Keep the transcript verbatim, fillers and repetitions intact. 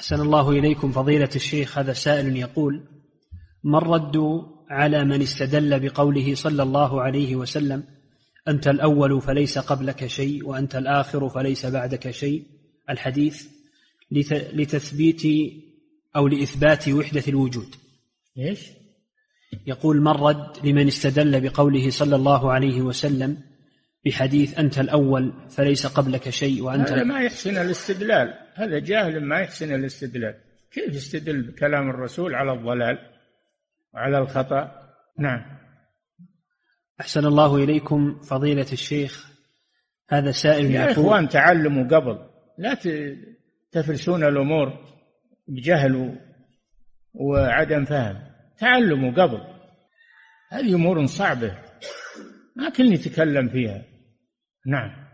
أحسن الله إليكم فضيلة الشيخ. هذا سائل يقول: ما الرد على من استدل بقوله صلى الله عليه وسلم: أنت الأول فليس قبلك شيء وأنت الآخر فليس بعدك شيء، الحديث، لتثبيت أو لإثبات وحدة الوجود؟ إيش؟ يقول: ما الرد لمن استدل بقوله صلى الله عليه وسلم بحديث أنت الأول فليس قبلك شيء وأنت هذا ما يحسن الاستدلال، هذا جاهل ما يحسن الاستدلال. كيف يستدل بكلام الرسول على الضلال وعلى الخطأ؟ نعم. أحسن الله إليكم فضيلة الشيخ. هذا سائل يا يقول: إخوان تعلموا قبل، لا تفرسون الأمور بجهل وعدم فهم. تعلموا قبل، هذه أمور صعبة ما كل نتكلم فيها. نعم.